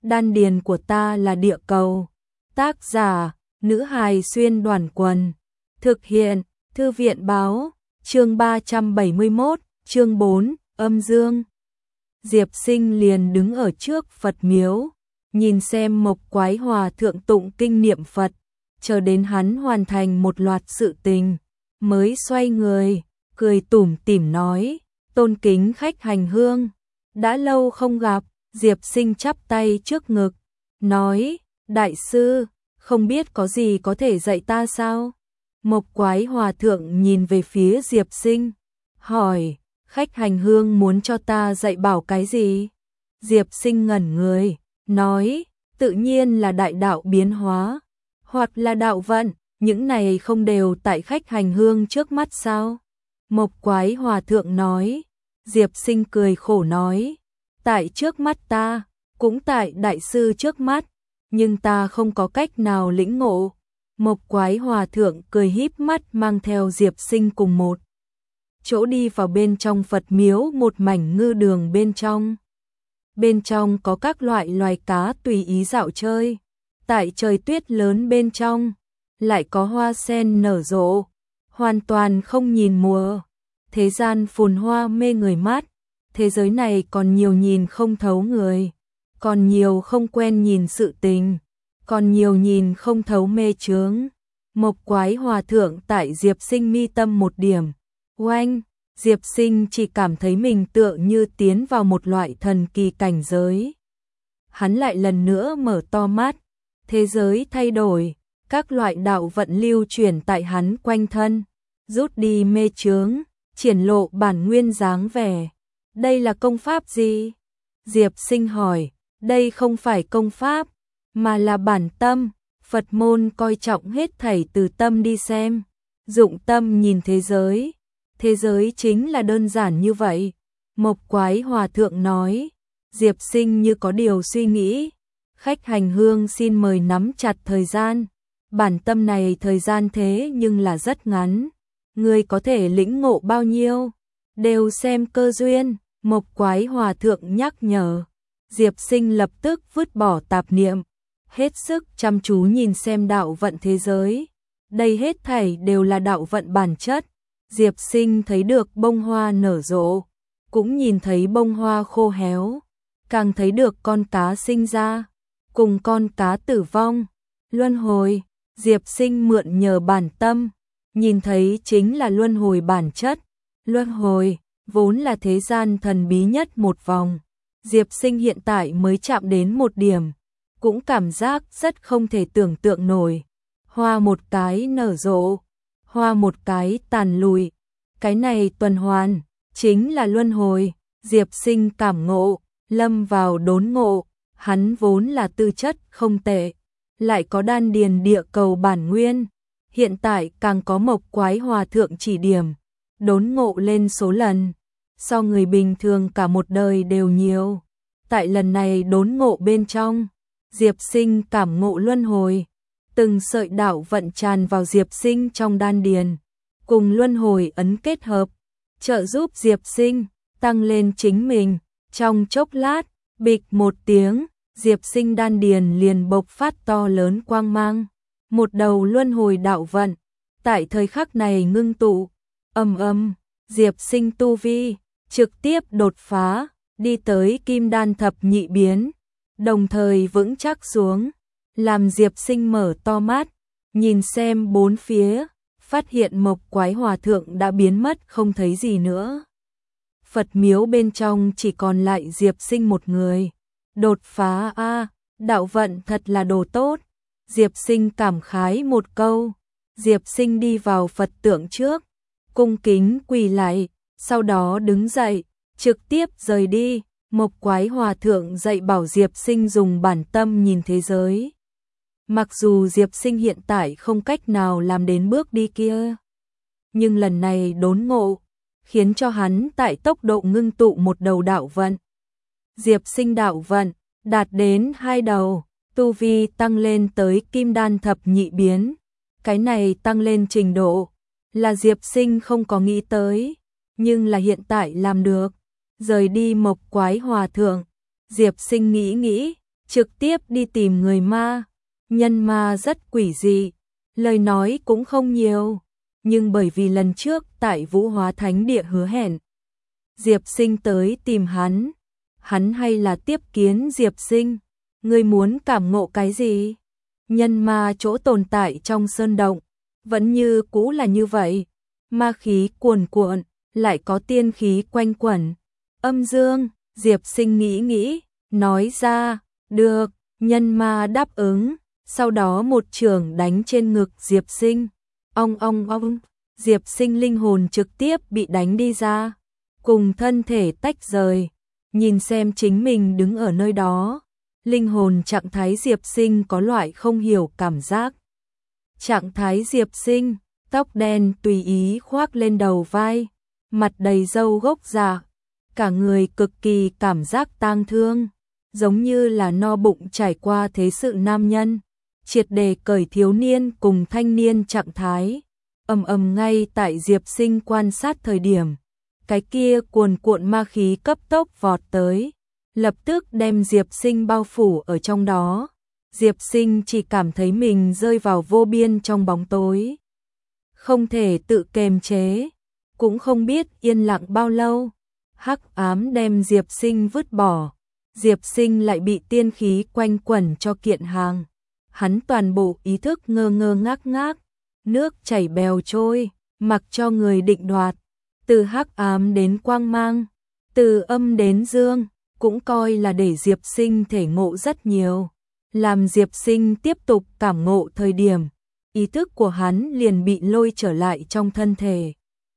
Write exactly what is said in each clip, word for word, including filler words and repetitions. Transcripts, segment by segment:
đan điền của ta là địa cầu. Tác giả, nữ hài xuyên đoàn quần. Thực hiện, thư viện báo, chương ba trăm bảy mươi mốt, chương bốn, âm dương. Diệp Sinh liền đứng ở trước Phật miếu, nhìn xem Mộc Quái Hòa thượng tụng kinh niệm Phật, chờ đến hắn hoàn thành một loạt sự tình, mới xoay người, cười tủm tỉm nói, tôn kính khách hành hương, đã lâu không gặp. Diệp Sinh chắp tay trước ngực, nói, đại sư, không biết có gì có thể dạy ta sao? Mộc Quái Hòa thượng nhìn về phía Diệp Sinh, hỏi, khách hành hương muốn cho ta dạy bảo cái gì? Diệp Sinh ngẩn người, nói, tự nhiên là đại đạo biến hóa, hoặc là đạo vận, những này không đều tại khách hành hương trước mắt sao? Mộc Quái Hòa thượng nói. Diệp Sinh cười khổ nói, tại trước mắt ta, cũng tại đại sư trước mắt, nhưng ta không có cách nào lĩnh ngộ. Mộc Quái Hòa thượng cười híp mắt mang theo Diệp Sinh cùng một chỗ đi vào bên trong Phật miếu, một mảnh ngư đường bên trong. Bên trong có các loại loài cá tùy ý dạo chơi, tại trời tuyết lớn bên trong, lại có hoa sen nở rộ, hoàn toàn không nhìn mùa. Thế gian phồn hoa mê người mắt, thế giới này còn nhiều nhìn không thấu người, còn nhiều không quen nhìn sự tình, còn nhiều nhìn không thấu mê chướng. Mộc Quái Hòa thượng tại Diệp Sinh mi tâm một điểm, oanh, Diệp Sinh chỉ cảm thấy mình tựa như tiến vào một loại thần kỳ cảnh giới. Hắn lại lần nữa mở to mắt, thế giới thay đổi, các loại đạo vận lưu chuyển tại hắn quanh thân, rút đi mê chướng, triển lộ bản nguyên dáng vẻ. Đây là công pháp gì? Diệp Sinh hỏi, đây không phải công pháp, mà là bản tâm. Phật môn coi trọng hết thảy từ tâm đi xem, dụng tâm nhìn thế giới. Thế giới chính là đơn giản như vậy. Mộc Quái Hòa thượng nói. Diệp Sinh như có điều suy nghĩ. Khách hành hương xin mời nắm chặt thời gian. Bản tâm này thời gian thế nhưng là rất ngắn. Người có thể lĩnh ngộ bao nhiêu, đều xem cơ duyên. Mộc Quái Hòa thượng nhắc nhở. Diệp Sinh lập tức vứt bỏ tạp niệm, hết sức chăm chú nhìn xem đạo vận thế giới. Đây hết thảy đều là đạo vận bản chất. Diệp Sinh thấy được bông hoa nở rộ, cũng nhìn thấy bông hoa khô héo, càng thấy được con cá sinh ra, cùng con cá tử vong, luân hồi. Diệp Sinh mượn nhờ bản tâm, nhìn thấy chính là luân hồi bản chất. Luân hồi vốn là thế gian thần bí nhất một vòng. Diệp Sinh hiện tại mới chạm đến một điểm, cũng cảm giác rất không thể tưởng tượng nổi. Hoa một cái nở rộ, hoa một cái tàn lùi, cái này tuần hoàn chính là luân hồi. Diệp Sinh cảm ngộ, lâm vào đốn ngộ. Hắn vốn là tư chất không tệ, lại có đan điền địa cầu bản nguyên, hiện tại càng có Mộc Quái Hòa thượng chỉ điểm, đốn ngộ lên số lần so người bình thường cả một đời đều nhiều. Tại lần này đốn ngộ bên trong, Diệp Sinh cảm ngộ luân hồi, từng sợi đạo vận tràn vào Diệp Sinh trong đan điền, cùng luân hồi ấn kết hợp, trợ giúp Diệp Sinh tăng lên chính mình. Trong chốc lát, bịch một tiếng, Diệp Sinh đan điền liền bộc phát to lớn quang mang, một đầu luân hồi đạo vận tại thời khắc này ngưng tụ. Ầm ầm, Diệp Sinh tu vi trực tiếp đột phá, đi tới kim đan thập nhị biến, đồng thời vững chắc xuống, làm Diệp Sinh mở to mắt, nhìn xem bốn phía, phát hiện Mộc Quái Hòa thượng đã biến mất không thấy gì nữa. Phật miếu bên trong chỉ còn lại Diệp Sinh một người. Đột phá a, đạo vận thật là đồ tốt. Diệp Sinh cảm khái một câu. Diệp Sinh đi vào Phật tượng trước, cung kính quỳ lạy, sau đó đứng dậy, trực tiếp rời đi. Mộc Quái Hòa thượng dạy bảo Diệp Sinh dùng bản tâm nhìn thế giới. Mặc dù Diệp Sinh hiện tại không cách nào làm đến bước đi kia, nhưng lần này đốn ngộ, khiến cho hắn tại tốc độ ngưng tụ một đầu đạo vận. Diệp Sinh đạo vận đạt đến hai đầu, tu vi tăng lên tới kim đan thập nhị biến. Cái này tăng lên trình độ là Diệp Sinh không có nghĩ tới, nhưng là hiện tại làm được. Rời đi Mộc Quái Hòa thượng, Diệp Sinh nghĩ nghĩ, trực tiếp đi tìm người ma. Nhân ma rất quỷ dị, lời nói cũng không nhiều, nhưng bởi vì lần trước tại Vũ Hóa Thánh Địa hứa hẹn Diệp Sinh tới tìm hắn, hắn hay là tiếp kiến Diệp Sinh. Ngươi muốn cảm ngộ cái gì? Nhân ma chỗ tồn tại trong sơn động, vẫn như cũ là như vậy, ma khí cuồn cuộn, lại có tiên khí quanh quẩn. Âm dương, Diệp Sinh nghĩ nghĩ, nói ra, được, nhân ma đáp ứng, sau đó một chưởng đánh trên ngực Diệp Sinh. Ong ong ong, Diệp Sinh linh hồn trực tiếp bị đánh đi ra, cùng thân thể tách rời, nhìn xem chính mình đứng ở nơi đó. Linh hồn trạng thái Diệp Sinh có loại không hiểu cảm giác. Trạng thái Diệp Sinh, tóc đen tùy ý khoác lên đầu vai, mặt đầy râu gốc già, cả người cực kỳ cảm giác tang thương, giống như là no bụng trải qua thế sự nam nhân, triệt đề cởi thiếu niên cùng thanh niên trạng thái. Ầm ầm ngay tại Diệp Sinh quan sát thời điểm, cái kia cuồn cuộn ma khí cấp tốc vọt tới, lập tức đem Diệp Sinh bao phủ ở trong đó. Diệp Sinh chỉ cảm thấy mình rơi vào vô biên trong bóng tối, không thể tự kềm chế, cũng không biết yên lặng bao lâu, hắc ám đem Diệp Sinh vứt bỏ, Diệp Sinh lại bị tiên khí quanh quẩn cho kiện hàng, hắn toàn bộ ý thức ngơ ngơ ngác ngác, nước chảy bèo trôi, mặc cho người định đoạt, từ hắc ám đến quang mang, từ âm đến dương, cũng coi là để Diệp Sinh thể ngộ rất nhiều. Làm Diệp Sinh tiếp tục cảm ngộ thời điểm, ý thức của hắn liền bị lôi trở lại trong thân thể.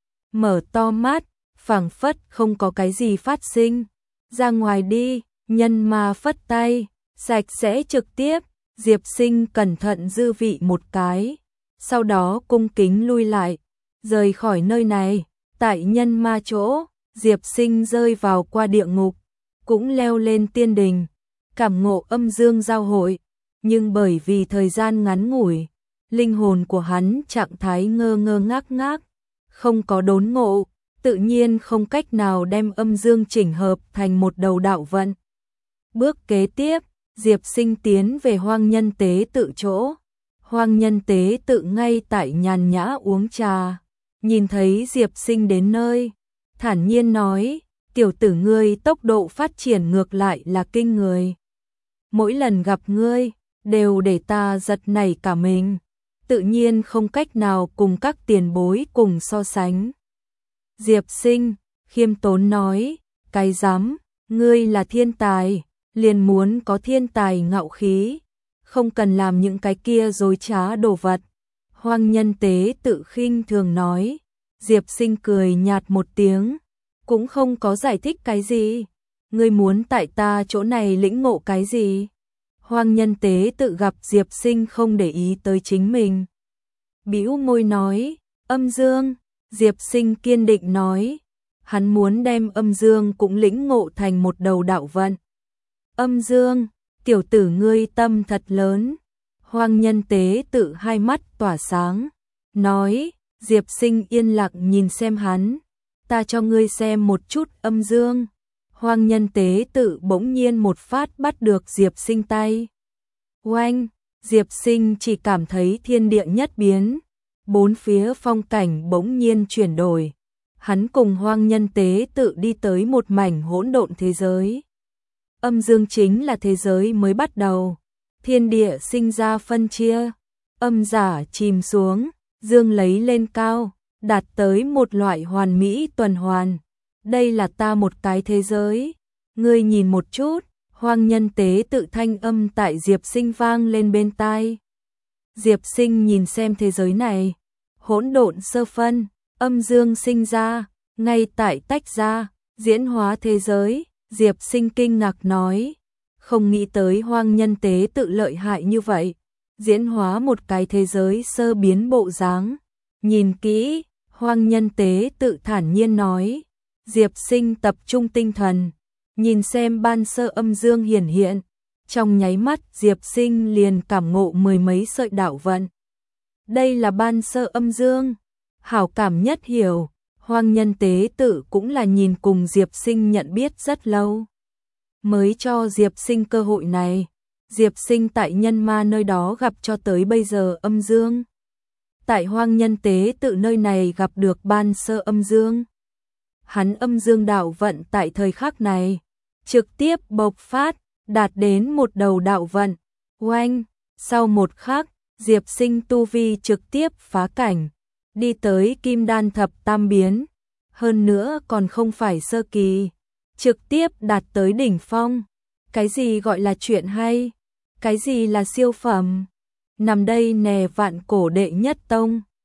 Mở to mắt, phảng phất không có cái gì phát sinh. Ra ngoài đi, nhân ma phất tay, sạch sẽ trực tiếp, Diệp Sinh cẩn thận dư vị một cái, sau đó cung kính lui lại, rời khỏi nơi này. Tại nhân ma chỗ, Diệp Sinh rơi vào qua địa ngục, cũng leo lên tiên đình, cảm ngộ âm dương giao hội, nhưng bởi vì thời gian ngắn ngủi, linh hồn của hắn trạng thái ngơ ngơ ngác ngác, không có đốn ngộ, tự nhiên không cách nào đem âm dương chỉnh hợp thành một đầu đạo vận. Bước kế tiếp, Diệp Sinh tiến về Hoang Nhân Tế Tự chỗ. Hoang Nhân Tế Tự ngay tại nhàn nhã uống trà, nhìn thấy Diệp Sinh đến nơi, thản nhiên nói, tiểu tử ngươi tốc độ phát triển ngược lại là kinh người. Mỗi lần gặp ngươi, đều để ta giật nảy cả mình, tự nhiên không cách nào cùng các tiền bối cùng so sánh. Diệp Sinh, khiêm tốn nói, cái dám, ngươi là thiên tài, liền muốn có thiên tài ngạo khí, không cần làm những cái kia dối trá đồ vật. Hoang Nhân Tế Tự khinh thường nói. Diệp Sinh cười nhạt một tiếng, cũng không có giải thích cái gì. Ngươi muốn tại ta chỗ này lĩnh ngộ cái gì? Hoang Nhân Tế Tự gặp Diệp Sinh không để ý tới chính mình, bĩu môi nói, âm dương. Diệp Sinh kiên định nói, hắn muốn đem âm dương cũng lĩnh ngộ thành một đầu đạo vận. Âm dương, tiểu tử ngươi tâm thật lớn. Hoang Nhân Tế Tự hai mắt tỏa sáng, nói. Diệp Sinh yên lặng nhìn xem hắn, ta cho ngươi xem một chút âm dương. Hoang Nhân Tế Tự bỗng nhiên một phát bắt được Diệp Sinh tay. Oanh, Diệp Sinh chỉ cảm thấy thiên địa nhất biến, bốn phía phong cảnh bỗng nhiên chuyển đổi. Hắn cùng Hoang Nhân Tế Tự đi tới một mảnh hỗn độn thế giới. Âm dương chính là thế giới mới bắt đầu, thiên địa sinh ra phân chia, âm giả chìm xuống, dương lấy lên cao, đạt tới một loại hoàn mỹ tuần hoàn. Đây là ta một cái thế giới, ngươi nhìn một chút. Hoang Nhân Tế Tự thanh âm tại Diệp Sinh vang lên bên tai. Diệp Sinh nhìn xem thế giới này, hỗn độn sơ phân, âm dương sinh ra, ngay tại tách ra, diễn hóa thế giới. Diệp Sinh kinh ngạc nói, không nghĩ tới Hoang Nhân Tế Tự lợi hại như vậy, diễn hóa một cái thế giới sơ biến bộ dáng. Nhìn kỹ, Hoang Nhân Tế Tự thản nhiên nói. Diệp Sinh tập trung tinh thần, nhìn xem ban sơ âm dương hiển hiện, trong nháy mắt Diệp Sinh liền cảm ngộ mười mấy sợi đạo vận. Đây là ban sơ âm dương, hảo cảm nhất hiểu. Hoang Nhân Tế Tự cũng là nhìn cùng Diệp Sinh nhận biết rất lâu, mới cho Diệp Sinh cơ hội này. Diệp Sinh tại nhân ma nơi đó gặp cho tới bây giờ âm dương. Tại hoang nhân tế tự nơi này gặp được ban sơ âm dương. Hắn âm dương đạo vận tại thời khắc này, trực tiếp bộc phát, đạt đến một đầu đạo vận. Oanh, sau một khắc, Diệp Sinh tu vi trực tiếp phá cảnh, đi tới kim đan thập tam biến. Hơn nữa còn không phải sơ kỳ, trực tiếp đạt tới đỉnh phong. Cái gì gọi là chuyện hay? Cái gì là siêu phẩm? Nằm đây nè vạn cổ đệ nhất tông.